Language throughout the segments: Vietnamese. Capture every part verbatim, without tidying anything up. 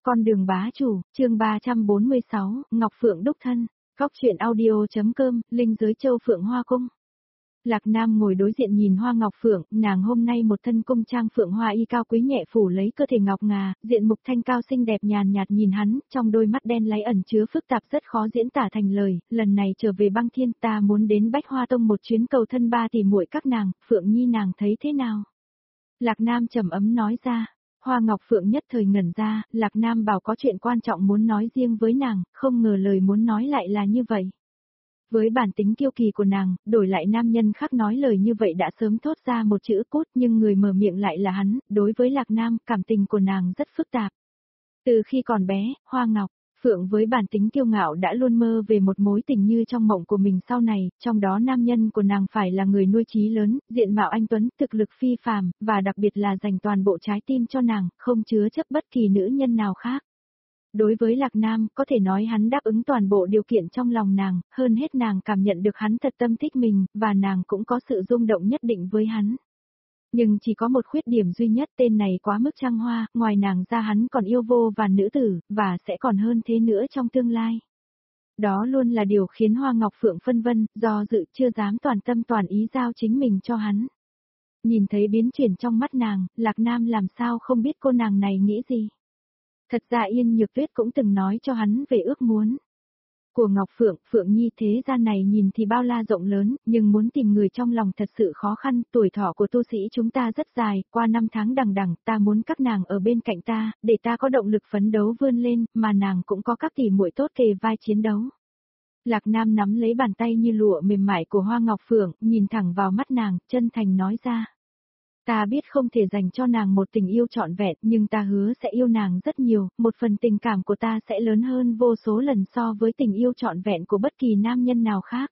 Con đường bá chủ, chương ba trăm bốn mươi sáu, Ngọc Phượng đúc thân, góc truyện audio.com, linh giới châu Phượng Hoa Cung. Lạc Nam ngồi đối diện nhìn Hoa Ngọc Phượng, nàng hôm nay một thân cung trang phượng hoa y cao quý nhẹ phủ lấy cơ thể ngọc ngà, diện mục thanh cao xinh đẹp nhàn nhạt nhìn hắn, trong đôi mắt đen láy ẩn chứa phức tạp rất khó diễn tả thành lời, lần này trở về băng thiên ta muốn đến Bách Hoa Tông một chuyến cầu thân ba tỷ muội các nàng, Phượng Nhi nàng thấy thế nào? Lạc Nam trầm ấm nói ra. Hoa Ngọc Phượng nhất thời ngẩn ra, Lạc Nam bảo có chuyện quan trọng muốn nói riêng với nàng, không ngờ lời muốn nói lại là như vậy. Với bản tính kiêu kỳ của nàng, đổi lại nam nhân khác nói lời như vậy đã sớm thốt ra một chữ cút, nhưng người mở miệng lại là hắn, đối với Lạc Nam, cảm tình của nàng rất phức tạp. Từ khi còn bé, Hoa Ngọc Phượng với bản tính kiêu ngạo đã luôn mơ về một mối tình như trong mộng của mình sau này, trong đó nam nhân của nàng phải là người nuôi chí lớn, diện mạo anh tuấn, thực lực phi phàm, và đặc biệt là dành toàn bộ trái tim cho nàng, không chứa chấp bất kỳ nữ nhân nào khác. Đối với Lạc Nam, có thể nói hắn đáp ứng toàn bộ điều kiện trong lòng nàng, hơn hết nàng cảm nhận được hắn thật tâm thích mình, và nàng cũng có sự rung động nhất định với hắn. Nhưng chỉ có một khuyết điểm duy nhất, tên này quá mức trăng hoa, ngoài nàng ra hắn còn yêu vô vàn nữ tử, và sẽ còn hơn thế nữa trong tương lai. Đó luôn là điều khiến Hoa Ngọc Phượng phân vân, do dự chưa dám toàn tâm toàn ý giao chính mình cho hắn. Nhìn thấy biến chuyển trong mắt nàng, Lạc Nam làm sao không biết cô nàng này nghĩ gì. Thật ra Yên Nhược Tuyết cũng từng nói cho hắn về ước muốn của Ngọc Phượng, Phượng Nhi thế gian này nhìn thì bao la rộng lớn, nhưng muốn tìm người trong lòng thật sự khó khăn, tuổi thọ của tu sĩ chúng ta rất dài, qua năm tháng đằng đẵng, ta muốn các nàng ở bên cạnh ta, để ta có động lực phấn đấu vươn lên, mà nàng cũng có các tỷ muội tốt kề vai chiến đấu. Lạc Nam nắm lấy bàn tay như lụa mềm mại của Hoa Ngọc Phượng, nhìn thẳng vào mắt nàng, chân thành nói ra. Ta biết không thể dành cho nàng một tình yêu trọn vẹn, nhưng ta hứa sẽ yêu nàng rất nhiều, một phần tình cảm của ta sẽ lớn hơn vô số lần so với tình yêu trọn vẹn của bất kỳ nam nhân nào khác.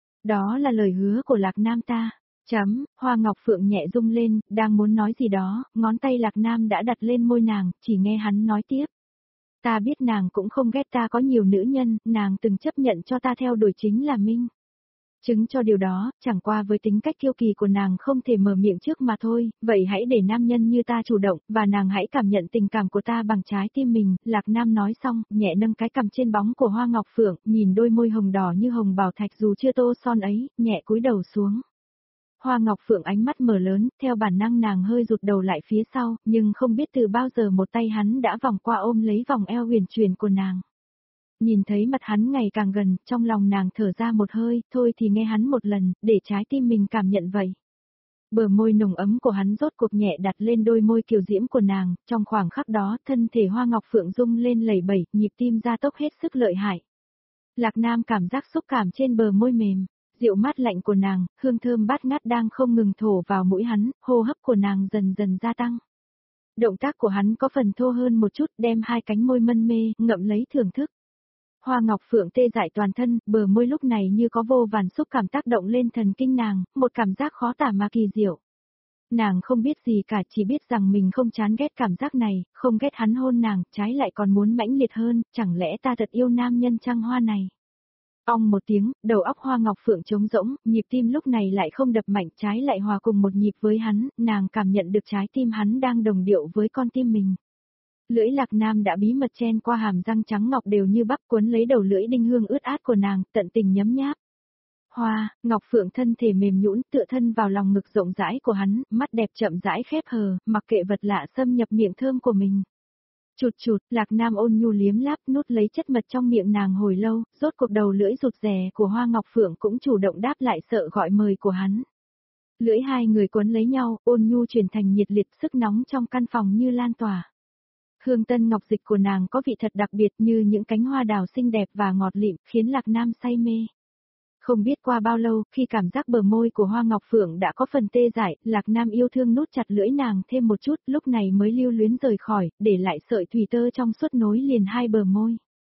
Đó là lời hứa của Lạc Nam ta. Chấm, Hoa Ngọc Phượng nhẹ rung lên, đang muốn nói gì đó, ngón tay Lạc Nam đã đặt lên môi nàng, chỉ nghe hắn nói tiếp. Ta biết nàng cũng không ghét ta có nhiều nữ nhân, nàng từng chấp nhận cho ta theo đuổi chính là Minh. Chứng cho điều đó, chẳng qua với tính cách kiêu kỳ của nàng không thể mở miệng trước mà thôi, vậy hãy để nam nhân như ta chủ động, và nàng hãy cảm nhận tình cảm của ta bằng trái tim mình. Lạc Nam nói xong, nhẹ nâng cái cằm trên bóng của Hoa Ngọc Phượng, nhìn đôi môi hồng đỏ như hồng bảo thạch dù chưa tô son ấy, nhẹ cúi đầu xuống. Hoa Ngọc Phượng ánh mắt mở lớn, theo bản năng nàng hơi rụt đầu lại phía sau, nhưng không biết từ bao giờ một tay hắn đã vòng qua ôm lấy vòng eo huyền chuyển của nàng. Nhìn thấy mặt hắn ngày càng gần, trong lòng nàng thở ra một hơi, thôi thì nghe hắn một lần, để trái tim mình cảm nhận vậy. Bờ môi nồng ấm của hắn rốt cuộc nhẹ đặt lên đôi môi kiều diễm của nàng, trong khoảng khắc đó, thân thể Hoa Ngọc Phượng rung lên lẩy bẩy, nhịp tim gia tốc hết sức lợi hại. Lạc Nam cảm giác xúc cảm trên bờ môi mềm, dịu mát lạnh của nàng, hương thơm bát ngát đang không ngừng thổ vào mũi hắn, hô hấp của nàng dần dần gia tăng. Động tác của hắn có phần thô hơn một chút, đem hai cánh môi mân mê, ngậm lấy thưởng thức. Hoa Ngọc Phượng tê dại toàn thân, bờ môi lúc này như có vô vàn xúc cảm tác động lên thần kinh nàng, một cảm giác khó tả mà kỳ diệu. Nàng không biết gì cả, chỉ biết rằng mình không chán ghét cảm giác này, không ghét hắn hôn nàng, trái lại còn muốn mãnh liệt hơn, chẳng lẽ ta thật yêu nam nhân trăng hoa này. Ong một tiếng, đầu óc Hoa Ngọc Phượng trống rỗng, nhịp tim lúc này lại không đập mạnh, trái lại hòa cùng một nhịp với hắn, nàng cảm nhận được trái tim hắn đang đồng điệu với con tim mình. Lưỡi Lạc Nam đã bí mật chen qua hàm răng trắng ngọc đều như bắp cuốn lấy đầu lưỡi đinh hương ướt át của nàng, tận tình nhấm nháp. Hoa, Ngọc Phượng thân thể mềm nhũn tựa thân vào lòng ngực rộng rãi của hắn, mắt đẹp chậm rãi khép hờ, mặc kệ vật lạ xâm nhập miệng thơm của mình. Chụt chụt, Lạc Nam ôn nhu liếm láp nút lấy chất mật trong miệng nàng hồi lâu, rốt cuộc đầu lưỡi rụt rè của Hoa Ngọc Phượng cũng chủ động đáp lại sợ gọi mời của hắn. Lưỡi hai người quấn lấy nhau, ôn nhu chuyển thành nhiệt liệt, sức nóng trong căn phòng như lan tỏa. Hương tân ngọc dịch của nàng có vị thật đặc biệt như những cánh hoa đào xinh đẹp và ngọt lịm, khiến Lạc Nam say mê. Không biết qua bao lâu, khi cảm giác bờ môi của Hoa Ngọc Phượng đã có phần tê dại, Lạc Nam yêu thương nút chặt lưỡi nàng thêm một chút, lúc này mới lưu luyến rời khỏi, để lại sợi thủy tơ trong suốt nối liền hai bờ môi.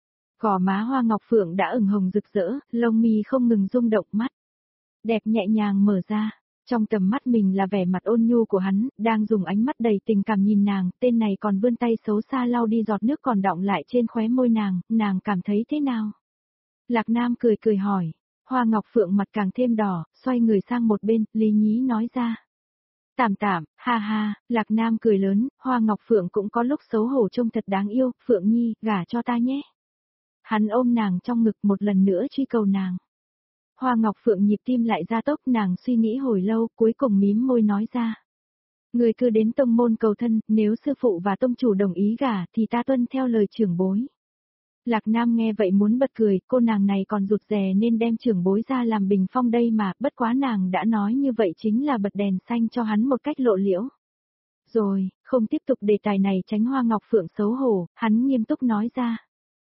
Gò má Hoa Ngọc Phượng đã ửng hồng rực rỡ, lông mi không ngừng rung động, mắt đẹp nhẹ nhàng mở ra. Trong tầm mắt mình là vẻ mặt ôn nhu của hắn, đang dùng ánh mắt đầy tình cảm nhìn nàng, tên này còn vươn tay xấu xa lau đi giọt nước còn đọng lại trên khóe môi nàng, nàng cảm thấy thế nào? Lạc Nam cười cười hỏi, Hoa Ngọc Phượng mặt càng thêm đỏ, xoay người sang một bên, lý nhí nói ra. Tạm tạm, ha ha, Lạc Nam cười lớn, Hoa Ngọc Phượng cũng có lúc xấu hổ trông thật đáng yêu, Phượng Nhi, gả cho ta nhé. Hắn ôm nàng trong ngực một lần nữa truy cầu nàng. Hoa Ngọc Phượng nhịp tim lại gia tốc, nàng suy nghĩ hồi lâu, cuối cùng mím môi nói ra. Người cứ đến tông môn cầu thân, nếu sư phụ và tông chủ đồng ý gả thì ta tuân theo lời trưởng bối. Lạc Nam nghe vậy muốn bật cười, cô nàng này còn rụt rè nên đem trưởng bối ra làm bình phong đây mà, bất quá nàng đã nói như vậy chính là bật đèn xanh cho hắn một cách lộ liễu. Rồi, không tiếp tục đề tài này tránh Hoa Ngọc Phượng xấu hổ, hắn nghiêm túc nói ra.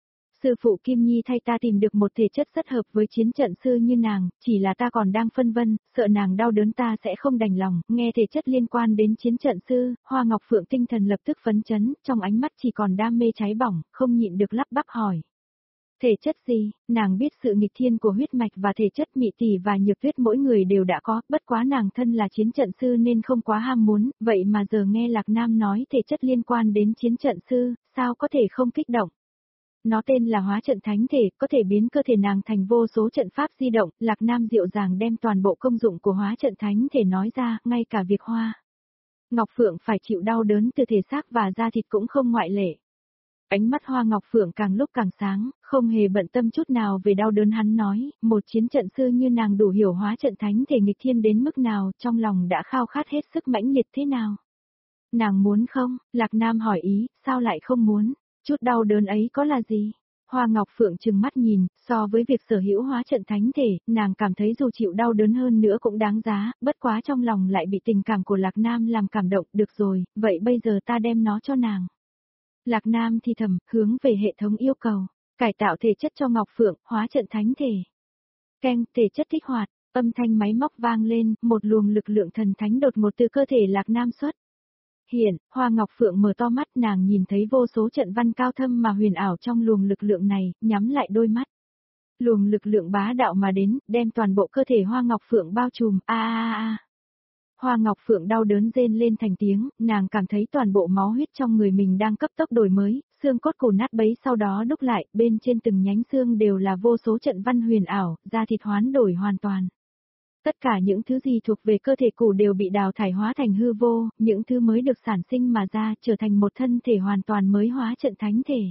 Sư phụ Kim Nhi thay ta tìm được một thể chất rất hợp với chiến trận sư như nàng, chỉ là ta còn đang phân vân, sợ nàng đau đớn ta sẽ không đành lòng, nghe thể chất liên quan đến chiến trận sư, Hoa Ngọc Phượng tinh thần lập tức phấn chấn, trong ánh mắt chỉ còn đam mê cháy bỏng, không nhịn được lắp bắp hỏi. Thể chất gì, nàng biết sự nghịch thiên của huyết mạch và thể chất mị tỷ và nhược tuyết mỗi người đều đã có, bất quá nàng thân là chiến trận sư nên không quá ham muốn, vậy mà giờ nghe Lạc Nam nói thể chất liên quan đến chiến trận sư, sao có thể không kích động. Nó tên là hóa trận thánh thể, có thể biến cơ thể nàng thành vô số trận pháp di động, Lạc Nam dịu dàng đem toàn bộ công dụng của hóa trận thánh thể nói ra, ngay cả việc Hoa Ngọc Phượng phải chịu đau đớn từ thể xác và da thịt cũng không ngoại lệ. Ánh mắt Hoa Ngọc Phượng càng lúc càng sáng, không hề bận tâm chút nào về đau đớn hắn nói, một chiến trận sư như nàng đủ hiểu hóa trận thánh thể nghịch thiên đến mức nào, trong lòng đã khao khát hết sức mãnh liệt thế nào. Nàng muốn không? Lạc Nam hỏi ý, sao lại không muốn? Chút đau đớn ấy có là gì? Hoa Ngọc Phượng trừng mắt nhìn, so với việc sở hữu hóa trận thánh thể, nàng cảm thấy dù chịu đau đớn hơn nữa cũng đáng giá, bất quá trong lòng lại bị tình cảm của Lạc Nam làm cảm động, được rồi, vậy bây giờ ta đem nó cho nàng. Lạc Nam thì thầm, hướng về hệ thống yêu cầu, cải tạo thể chất cho Ngọc Phượng, hóa trận thánh thể. Keng, thể chất kích hoạt, âm thanh máy móc vang lên, một luồng lực lượng thần thánh đột ngột từ cơ thể Lạc Nam xuất. Hiện, Hoa Ngọc Phượng mở to mắt, nàng nhìn thấy vô số trận văn cao thâm mà huyền ảo trong luồng lực lượng này, nhắm lại đôi mắt. Luồng lực lượng bá đạo mà đến, đem toàn bộ cơ thể Hoa Ngọc Phượng bao trùm, a a a. Hoa Ngọc Phượng đau đớn rên lên thành tiếng, nàng cảm thấy toàn bộ máu huyết trong người mình đang cấp tốc đổi mới, xương cốt cổ nát bấy sau đó đúc lại, bên trên từng nhánh xương đều là vô số trận văn huyền ảo, da thịt hoán đổi hoàn toàn. Tất cả những thứ gì thuộc về cơ thể cũ đều bị đào thải hóa thành hư vô, những thứ mới được sản sinh mà ra trở thành một thân thể hoàn toàn mới hóa trận thánh thể.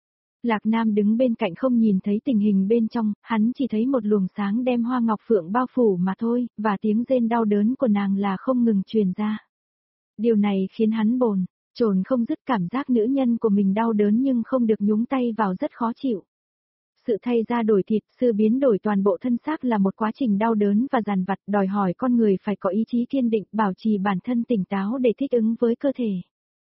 Lạc Nam đứng bên cạnh không nhìn thấy tình hình bên trong, hắn chỉ thấy một luồng sáng đem Hoa Ngọc Phượng bao phủ mà thôi, và tiếng rên đau đớn của nàng là không ngừng truyền ra. Điều này khiến hắn bồn chồn không dứt, cảm giác nữ nhân của mình đau đớn nhưng không được nhúng tay vào rất khó chịu. Sự thay da đổi thịt, sự biến đổi toàn bộ thân xác là một quá trình đau đớn và dằn vặt, đòi hỏi con người phải có ý chí kiên định, bảo trì bản thân tỉnh táo để thích ứng với cơ thể.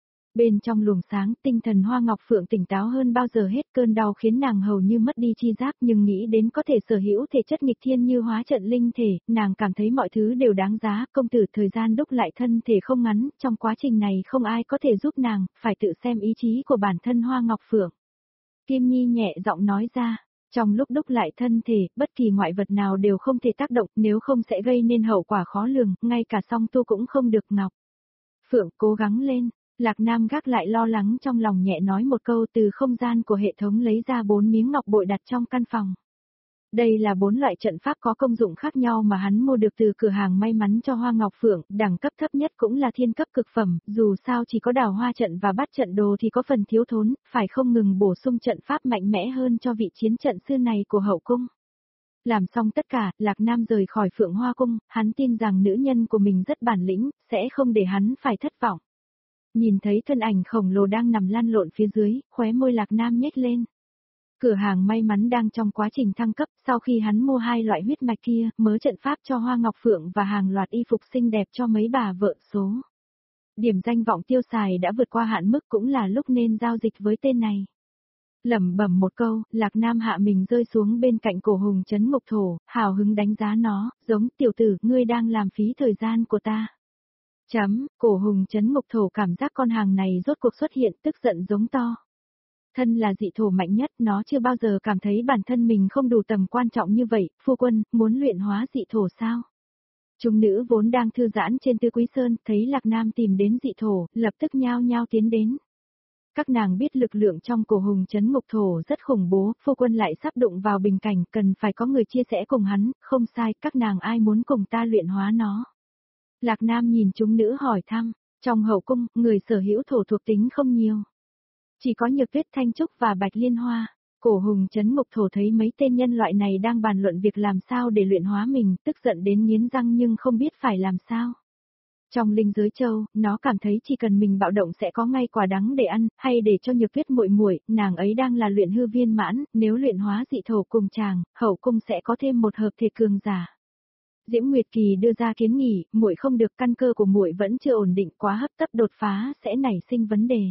Bên trong luồng sáng, tinh thần Hoa Ngọc Phượng tỉnh táo hơn bao giờ hết, cơn đau khiến nàng hầu như mất đi chi giác, nhưng nghĩ đến có thể sở hữu thể chất nghịch thiên như hóa trận linh thể, nàng cảm thấy mọi thứ đều đáng giá, công tử thời gian đúc lại thân thể không ngắn, trong quá trình này không ai có thể giúp nàng, phải tự xem ý chí của bản thân Hoa Ngọc Phượng. Kim Nhi nhẹ giọng nói ra. Trong lúc đúc lại thân thể, bất kỳ ngoại vật nào đều không thể tác động, nếu không sẽ gây nên hậu quả khó lường, ngay cả song tu cũng không được. Ngọc Phượng cố gắng lên. Lạc Nam gác lại lo lắng trong lòng, nhẹ nói một câu, từ không gian của hệ thống lấy ra bốn miếng ngọc bội đặt trong căn phòng. Đây là bốn loại trận pháp có công dụng khác nhau mà hắn mua được từ cửa hàng may mắn cho Hoa Ngọc Phượng, đẳng cấp thấp nhất cũng là thiên cấp cực phẩm, dù sao chỉ có đào hoa trận và bắt trận đồ thì có phần thiếu thốn, phải không ngừng bổ sung trận pháp mạnh mẽ hơn cho vị chiến trận sư này của hậu cung. Làm xong tất cả, Lạc Nam rời khỏi Phượng Hoa Cung, hắn tin rằng nữ nhân của mình rất bản lĩnh, sẽ không để hắn phải thất vọng. Nhìn thấy thân ảnh khổng lồ đang nằm lăn lộn phía dưới, khóe môi Lạc Nam nhếch lên. Cửa hàng may mắn đang trong quá trình thăng cấp, sau khi hắn mua hai loại huyết mạch kia, mớ trận pháp cho Hoa Ngọc Phượng và hàng loạt y phục xinh đẹp cho mấy bà vợ số. Điểm danh vọng tiêu xài đã vượt qua hạn mức, cũng là lúc nên giao dịch với tên này. Lẩm bẩm một câu, Lạc Nam hạ mình rơi xuống bên cạnh Cổ Hùng Trấn Ngục Thổ, hào hứng đánh giá nó, giống tiểu tử, ngươi đang làm phí thời gian của ta. Chấm, Cổ Hùng Trấn Ngục Thổ cảm giác con hàng này rốt cuộc xuất hiện, tức giận giống to. Thân là dị thổ mạnh nhất, nó chưa bao giờ cảm thấy bản thân mình không đủ tầm quan trọng như vậy. Phu quân, muốn luyện hóa dị thổ sao? Chúng nữ vốn đang thư giãn trên Tư Quý Sơn, thấy Lạc Nam tìm đến dị thổ, lập tức nhao nhao tiến đến. Các nàng biết lực lượng trong Cổ Hùng Trấn Ngục Thổ rất khủng bố, phu quân lại sắp đụng vào bình cảnh, cần phải có người chia sẻ cùng hắn, không sai, các nàng ai muốn cùng ta luyện hóa nó. Lạc Nam nhìn chúng nữ hỏi thăm, trong hậu cung, người sở hữu thổ thuộc tính không nhiều. Chỉ có Nhược Tuyết, Thanh Trúc và Bạch Liên Hoa. Cổ Hùng Trấn Ngục Thổ thấy mấy tên nhân loại này đang bàn luận việc làm sao để luyện hóa mình, tức giận đến nghiến răng nhưng không biết phải làm sao. Trong linh giới châu, nó cảm thấy chỉ cần mình bạo động sẽ có ngay quả đắng để ăn, hay để cho Nhược Tuyết muội muội, nàng ấy đang là luyện hư viên mãn, nếu luyện hóa dị thổ cùng chàng, hậu cung sẽ có thêm một hợp thể cường giả. Diễm Nguyệt Kỳ đưa ra kiến nghị, muội không được, căn cơ của muội vẫn chưa ổn định, quá hấp tấp đột phá sẽ nảy sinh vấn đề.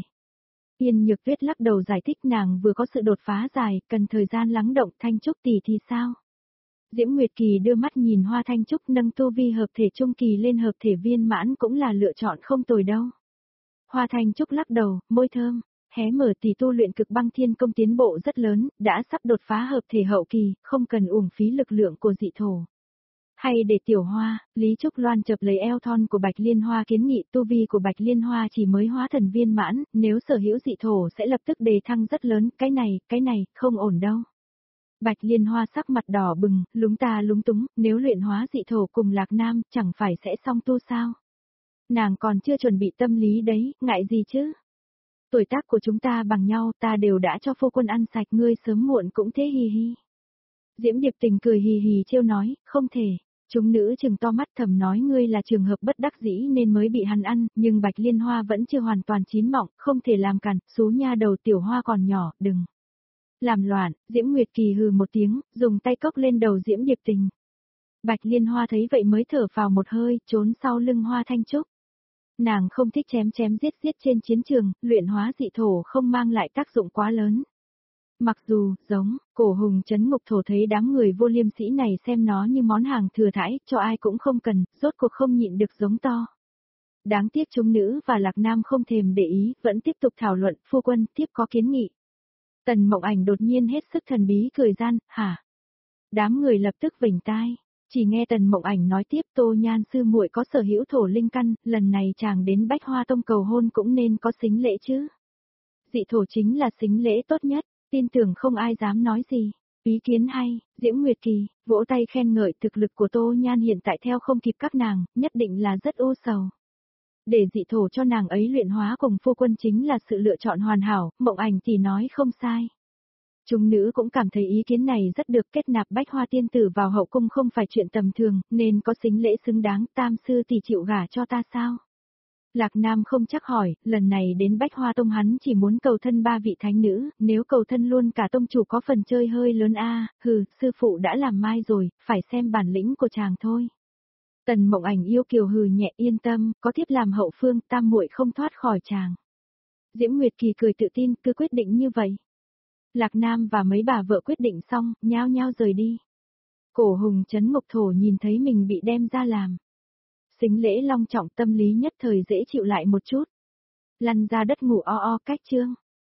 Yên Nhược Tuyết lắc đầu giải thích, nàng vừa có sự đột phá dài, cần thời gian lắng động. Thanh Trúc tỷ thì sao? Diễm Nguyệt Kỳ đưa mắt nhìn Hoa Thanh Trúc, nâng tu vi hợp thể trung kỳ lên hợp thể viên mãn cũng là lựa chọn không tồi đâu. Hoa Thanh Trúc lắc đầu, môi thơm, hé mở, tỷ tu luyện Cực Băng Thiên Công tiến bộ rất lớn, đã sắp đột phá hợp thể hậu kỳ, không cần uổng phí lực lượng của dị thổ. Hay để Tiểu Hoa, Lý Trúc Loan chập lấy eo thon của Bạch Liên Hoa kiến nghị, tu vi của Bạch Liên Hoa chỉ mới hóa thần viên mãn, nếu sở hữu dị thổ sẽ lập tức đề thăng rất lớn, cái này, cái này, không ổn đâu. Bạch Liên Hoa sắc mặt đỏ bừng, lúng ta lúng túng, nếu luyện hóa dị thổ cùng Lạc Nam, chẳng phải sẽ xong tu sao? Nàng còn chưa chuẩn bị tâm lý đấy, ngại gì chứ? Tuổi tác của chúng ta bằng nhau, ta đều đã cho phu quân ăn sạch, ngươi sớm muộn cũng thế, hi hi. Diễm Điệp Tình cười hì hì trêu nói, không thể. Chúng nữ trừng to mắt thầm nói, ngươi là trường hợp bất đắc dĩ nên mới bị hắn ăn, nhưng Bạch Liên Hoa vẫn chưa hoàn toàn chín mọng, không thể làm cản, xú nha đầu, Tiểu Hoa còn nhỏ, đừng làm loạn. Diễm Nguyệt Kỳ hừ một tiếng, dùng tay cốc lên đầu Diễm Điệp Tình. Bạch Liên Hoa thấy vậy mới thở vào một hơi, trốn sau lưng Hoa Thanh Trúc. Nàng không thích chém chém giết giết trên chiến trường, luyện hóa dị thổ không mang lại tác dụng quá lớn. Mặc dù, giống, Cổ Hùng Trấn Ngục Thổ thấy đám người vô liêm sỉ này xem nó như món hàng thừa thãi, cho ai cũng không cần, rốt cuộc không nhịn được giống to. Đáng tiếc chúng nữ và Lạc Nam không thèm để ý, vẫn tiếp tục thảo luận, phu quân, tiếp có kiến nghị. Tần Mộng Ảnh đột nhiên hết sức thần bí cười gian, hả? Đám người lập tức vểnh tai, chỉ nghe Tần Mộng Ảnh nói tiếp, Tô Nhan sư muội có sở hữu thổ linh căn, lần này chàng đến Bách Hoa Tông cầu hôn cũng nên có sính lễ chứ. Dị thổ chính là sính lễ tốt nhất. Tin tưởng không ai dám nói gì. Ý kiến hay, Diễm Nguyệt Kỳ, vỗ tay khen ngợi thực lực của Tô Nhan hiện tại theo không kịp các nàng, nhất định là rất u sầu. Để dị thổ cho nàng ấy luyện hóa cùng phu quân chính là sự lựa chọn hoàn hảo, Mộng Ảnh thì nói không sai. Chúng nữ cũng cảm thấy ý kiến này rất được, kết nạp Bách Hoa tiên tử vào hậu cung không phải chuyện tầm thường, nên có sính lễ xứng đáng, tam sư tỷ chịu gả cho ta sao? Lạc Nam không chắc hỏi, lần này đến Bách Hoa Tông hắn chỉ muốn cầu thân ba vị thánh nữ, nếu cầu thân luôn cả tông chủ có phần chơi hơi lớn a. Hừ, sư phụ đã làm mai rồi, phải xem bản lĩnh của chàng thôi. Tần Mộng Ảnh yêu kiều hừ nhẹ, yên tâm, có thiếp làm hậu phương, tam muội không thoát khỏi chàng. Diễm Nguyệt Kỳ cười tự tin, cứ quyết định như vậy. Lạc Nam và mấy bà vợ quyết định xong, nhao nhao rời đi. Cổ Hùng Trấn Ngục Thổ nhìn thấy mình bị đem ra làm sính lễ long trọng, tâm lý nhất thời dễ chịu lại một chút. Lăn ra đất ngủ o o cách chương.